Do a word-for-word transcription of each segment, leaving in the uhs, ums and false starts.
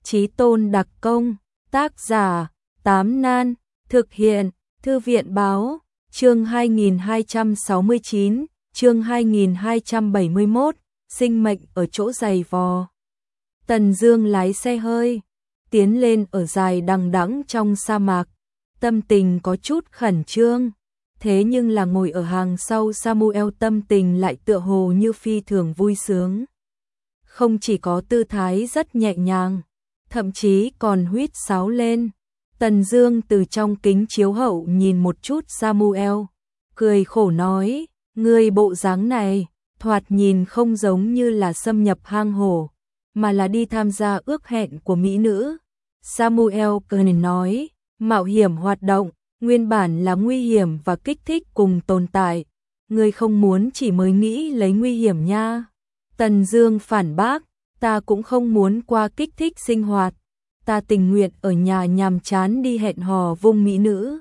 Chí tôn đặc công, tác giả, Tám Nan, thực hiện, Thư viện báo, chương hai nghìn hai trăm sáu mươi chín, chương hai nghìn hai trăm bảy mươi mốt, sinh mệnh ở chỗ giày vò. Tần Dương lái xe hơi, tiến lên ở dài đằng đẵng trong sa mạc, tâm tình có chút khẩn trương, thế nhưng là ngồi ở hàng sau Samuel tâm tình lại tựa hồ như phi thường vui sướng. Không chỉ có tư thái rất nhẹ nhàng, thậm chí còn huýt sáo lên. Tần Dương từ trong kính chiếu hậu nhìn một chút Samuel, cười khổ nói, ngươi bộ dáng này, thoạt nhìn không giống như là xâm nhập hang hổ, mà là đi tham gia ước hẹn của mỹ nữ. Samuel cười nói, mạo hiểm hoạt động, nguyên bản là nguy hiểm và kích thích cùng tồn tại, ngươi không muốn chỉ mới nghĩ lấy nguy hiểm nha. Tần Dương phản bác, ta cũng không muốn qua kích thích sinh hoạt, ta tình nguyện ở nhà nhàm chán đi hẹn hò vung mỹ nữ.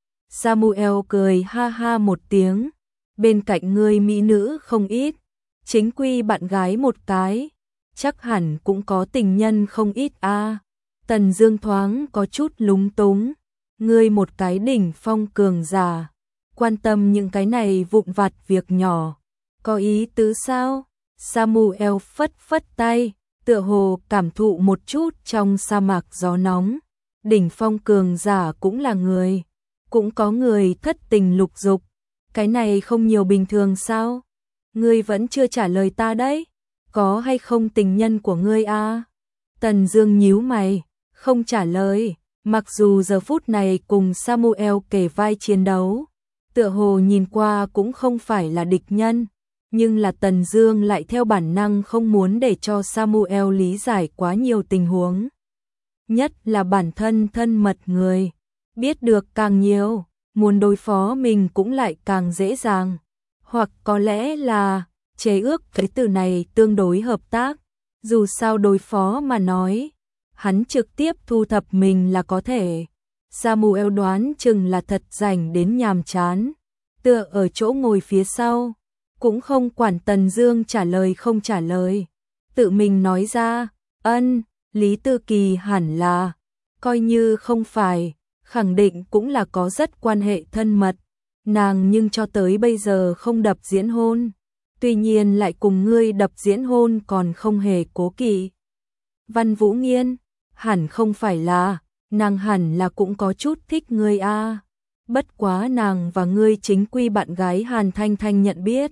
Samuel cười ha ha một tiếng, bên cạnh ngươi mỹ nữ không ít, chính quy bạn gái một cái, chắc hẳn cũng có tình nhân không ít a. À. Tần Dương thoáng có chút lúng túng, ngươi một cái đỉnh phong cường giả, quan tâm những cái này vụn vặt việc nhỏ, có ý tứ sao? Samuel phất phất tay, tựa hồ cảm thụ một chút trong sa mạc gió nóng, đỉnh phong cường giả cũng là người, cũng có người thất tình lục dục, cái này không nhiều bình thường sao? Ngươi vẫn chưa trả lời ta đấy, có hay không tình nhân của ngươi a? À? Tần Dương nhíu mày, không trả lời, mặc dù giờ phút này cùng Samuel kề vai chiến đấu, tựa hồ nhìn qua cũng không phải là địch nhân, nhưng là Tần Dương lại theo bản năng không muốn để cho Samuel lý giải quá nhiều tình huống. Nhất là bản thân thân mật người, biết được càng nhiều, muốn đối phó mình cũng lại càng dễ dàng. Hoặc có lẽ là, chế ước cái từ này tương đối hợp tác, dù sao đối phó mà nói, hắn trực tiếp thu thập mình là có thể. Samuel đoán chừng là thật rảnh đến nhàm chán, tựa ở chỗ ngồi phía sau, cũng không quản Tần Dương trả lời không trả lời, tự mình nói ra, ân, Lý Tư Kỳ hẳn là, coi như không phải, khẳng định cũng là có rất quan hệ thân mật, nàng nhưng cho tới bây giờ không đập diễn hôn, tuy nhiên lại cùng ngươi đập diễn hôn còn không hề cố kỵ. Văn Vũ Nghiên, hẳn không phải là, nàng hẳn là cũng có chút thích ngươi a. À. Bất quá nàng và ngươi chính quy bạn gái Hàn Thanh Thanh nhận biết.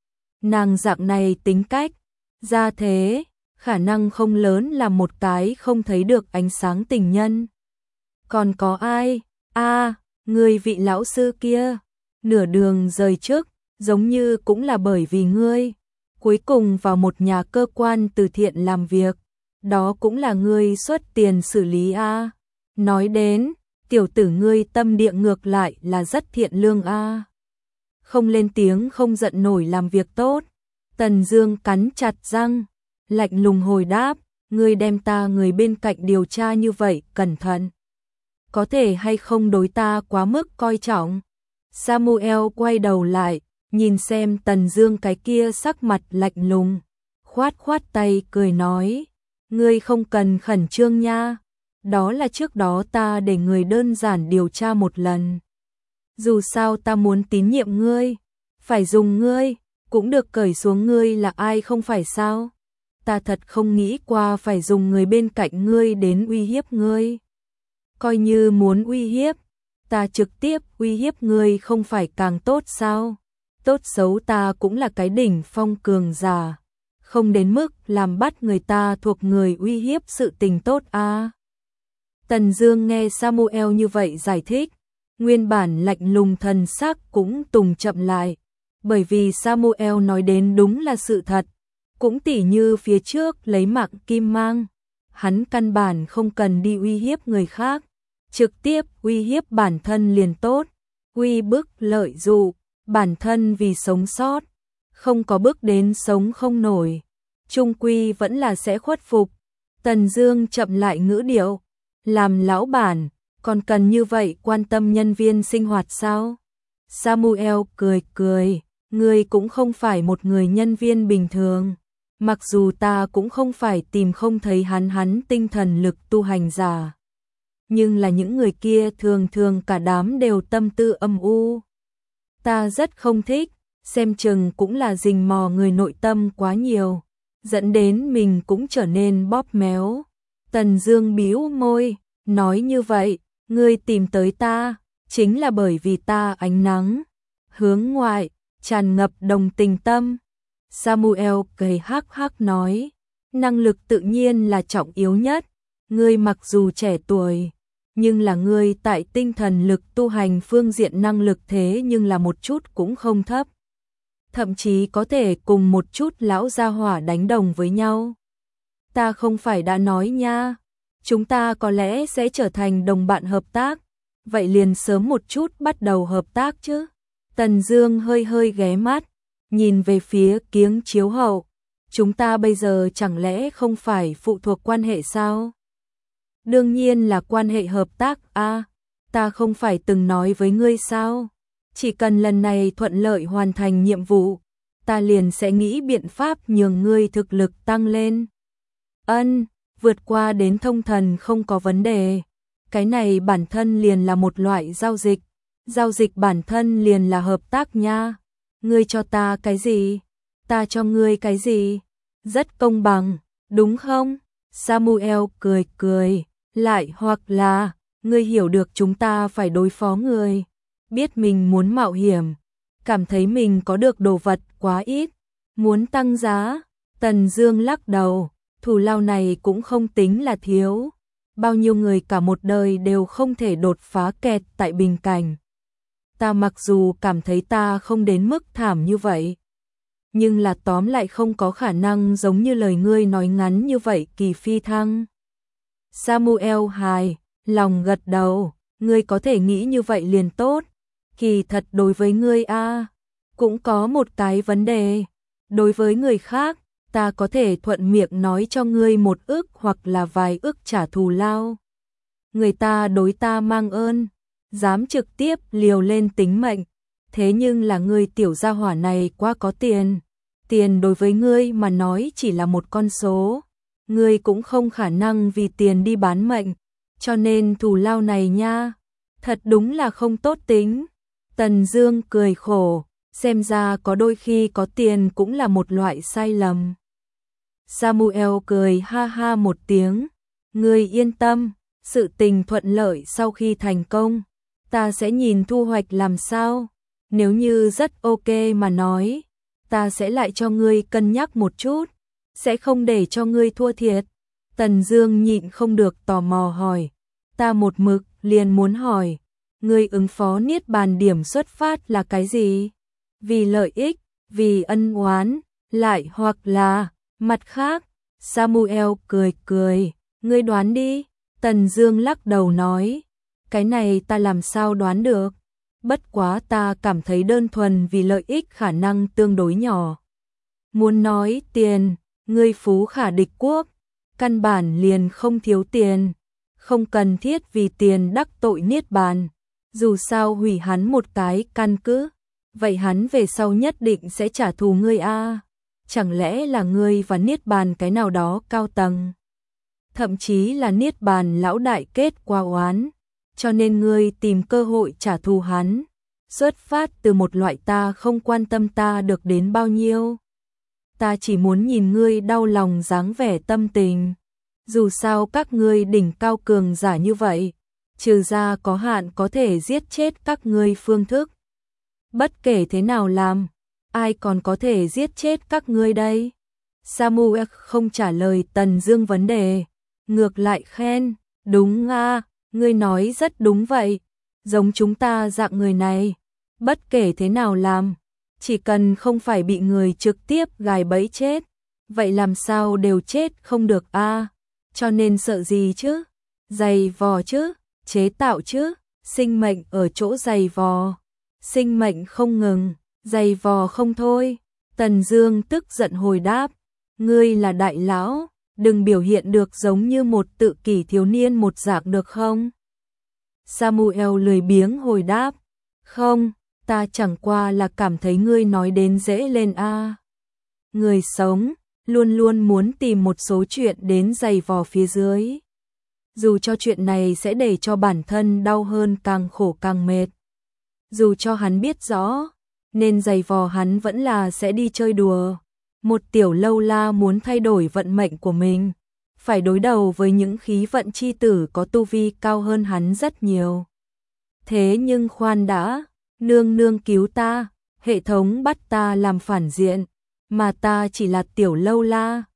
Nàng dạng này tính cách, ra thế, khả năng không lớn là một cái không thấy được ánh sáng tình nhân. Còn có ai? A, à, ngươi vị lão sư kia, nửa đường rời trước, giống như cũng là bởi vì ngươi, cuối cùng vào một nhà cơ quan từ thiện làm việc, đó cũng là ngươi xuất tiền xử lý a. À. Nói đến, tiểu tử ngươi tâm địa ngược lại là rất thiện lương a. À. Không lên tiếng không giận nổi làm việc tốt. Tần Dương cắn chặt răng, lạnh lùng hồi đáp, ngươi đem ta người bên cạnh điều tra như vậy, cẩn thận. Có thể hay không đối ta quá mức coi trọng? Samuel quay đầu lại, nhìn xem Tần Dương cái kia sắc mặt lạnh lùng, khoát khoát tay cười nói, ngươi không cần khẩn trương nha, đó là trước đó ta để người đơn giản điều tra một lần. Dù sao ta muốn tín nhiệm ngươi, phải dùng ngươi, cũng được cởi xuống ngươi là ai không phải sao? Ta thật không nghĩ qua phải dùng người bên cạnh ngươi đến uy hiếp ngươi. Coi như muốn uy hiếp, ta trực tiếp uy hiếp ngươi không phải càng tốt sao? Tốt xấu ta cũng là cái đỉnh phong cường giả, không đến mức làm bắt người ta thuộc người uy hiếp sự tình tốt a. À. Tần Dương nghe Samuel như vậy giải thích, nguyên bản lạnh lùng thần sắc cũng tùng chậm lại, bởi vì Samuel nói đến đúng là sự thật, cũng tỉ như phía trước lấy mạng kim mang, hắn căn bản không cần đi uy hiếp người khác, trực tiếp uy hiếp bản thân liền tốt, uy bức lợi dụ, bản thân vì sống sót, không có bước đến sống không nổi, chung quy vẫn là sẽ khuất phục. Tần Dương chậm lại ngữ điệu, làm lão bản, còn cần như vậy quan tâm nhân viên sinh hoạt sao? Samuel cười cười, ngươi cũng không phải một người nhân viên bình thường, Mặc dù ta cũng không phải tìm không thấy hắn hắn tinh thần lực tu hành giả. Nhưng là những người kia thường thường cả đám đều tâm tư âm u. Ta rất không thích, xem chừng cũng là rình mò người nội tâm quá nhiều, dẫn đến mình cũng trở nên bóp méo. Tần Dương bĩu môi, nói như vậy, ngươi tìm tới ta, chính là bởi vì ta ánh nắng, hướng ngoại, tràn ngập đồng tình tâm. Samuel cười hắc hắc nói, năng lực tự nhiên là trọng yếu nhất, ngươi mặc dù trẻ tuổi, nhưng là ngươi tại tinh thần lực tu hành phương diện năng lực thế nhưng là một chút cũng không thấp. Thậm chí có thể cùng một chút lão gia hỏa đánh đồng với nhau. Ta không phải đã nói nha, chúng ta có lẽ sẽ trở thành đồng bạn hợp tác, vậy liền sớm một chút bắt đầu hợp tác chứ. Tần Dương hơi hơi ghé mắt, nhìn về phía kiếng chiếu hậu, chúng ta bây giờ chẳng lẽ không phải phụ thuộc quan hệ sao? Đương nhiên là quan hệ hợp tác a, à, ta không phải từng nói với ngươi sao? Chỉ cần lần này thuận lợi hoàn thành nhiệm vụ, ta liền sẽ nghĩ biện pháp nhường ngươi thực lực tăng lên. Ân, vượt qua đến thông thần không có vấn đề. Cái này bản thân liền là một loại giao dịch, giao dịch bản thân liền là hợp tác nha. Ngươi cho ta cái gì? Ta cho ngươi cái gì? Rất công bằng, đúng không? Samuel cười cười, lại hoặc là, ngươi hiểu được chúng ta phải đối phó người, biết mình muốn mạo hiểm, cảm thấy mình có được đồ vật quá ít, muốn tăng giá. Tần Dương lắc đầu, thù lao này cũng không tính là thiếu, bao nhiêu người cả một đời đều không thể đột phá kẹt tại bình cảnh. Ta mặc dù cảm thấy ta không đến mức thảm như vậy, nhưng là tóm lại không có khả năng giống như lời ngươi nói ngắn như vậy kỳ phi thăng. Samuel hài lòng gật đầu, ngươi có thể nghĩ như vậy liền tốt. Kỳ thật đối với ngươi a, cũng có một cái vấn đề. Đối với người khác, ta có thể thuận miệng nói cho ngươi một ức hoặc là vài ức trả thù lao. Người ta đối ta mang ơn, dám trực tiếp liều lên tính mệnh. Thế nhưng là ngươi tiểu gia hỏa này quá có tiền. Tiền đối với ngươi mà nói chỉ là một con số. Ngươi cũng không khả năng vì tiền đi bán mệnh. Cho nên thù lao này nha, thật đúng là không tốt tính. Tần Dương cười khổ, xem ra có đôi khi có tiền cũng là một loại sai lầm. Samuel cười ha ha một tiếng, ngươi yên tâm, sự tình thuận lợi sau khi thành công, ta sẽ nhìn thu hoạch làm sao. Nếu như rất ok mà nói, ta sẽ lại cho ngươi cân nhắc một chút, sẽ không để cho ngươi thua thiệt. Tần Dương nhịn không được tò mò hỏi, ta một mực liền muốn hỏi, ngươi ứng phó niết bàn điểm xuất phát là cái gì? Vì lợi ích, vì ân oán, lại hoặc là mặt khác? Samuel cười cười, ngươi đoán đi. Tần Dương lắc đầu nói, cái này ta làm sao đoán được? Bất quá ta cảm thấy đơn thuần vì lợi ích khả năng tương đối nhỏ. Muốn nói tiền, ngươi phú khả địch quốc, căn bản liền không thiếu tiền, không cần thiết vì tiền đắc tội niết bàn. Dù sao hủy hắn một cái căn cứ, vậy hắn về sau nhất định sẽ trả thù ngươi a. Chẳng lẽ là ngươi và niết bàn cái nào đó cao tầng, thậm chí là niết bàn lão đại kết qua oán, cho nên ngươi tìm cơ hội trả thù hắn, xuất phát từ một loại ta không quan tâm ta được đến bao nhiêu. Ta chỉ muốn nhìn ngươi đau lòng dáng vẻ tâm tình. Dù sao các ngươi đỉnh cao cường giả như vậy, trừ ra có hạn có thể giết chết các ngươi phương thức. Bất kể thế nào làm, ai còn có thể giết chết các ngươi đây? Samuel không trả lời Tần Dương vấn đề, ngược lại khen, đúng a, ngươi nói rất đúng vậy, giống chúng ta dạng người này, bất kể thế nào làm, chỉ cần không phải bị người trực tiếp gài bẫy chết, vậy làm sao đều chết không được a, cho nên sợ gì chứ? Giày vò chứ, chế tạo chứ, sinh mệnh ở chỗ giày vò. Sinh mệnh không ngừng, giày vò không thôi. Tần Dương tức giận hồi đáp, ngươi là đại lão, đừng biểu hiện được giống như một tự kỷ thiếu niên một dạng được không? Samuel lười biếng hồi đáp, không, ta chẳng qua là cảm thấy ngươi nói đến dễ lên a. Người sống, luôn luôn muốn tìm một số chuyện đến giày vò phía dưới. Dù cho chuyện này sẽ để cho bản thân đau hơn, càng khổ càng mệt. Dù cho hắn biết rõ, nên giày vò hắn vẫn là sẽ đi chơi đùa. Một tiểu lâu la muốn thay đổi vận mệnh của mình, phải đối đầu với những khí vận chi tử có tu vi cao hơn hắn rất nhiều. Thế nhưng khoan đã, nương nương cứu ta, hệ thống bắt ta làm phản diện, mà ta chỉ là tiểu lâu la,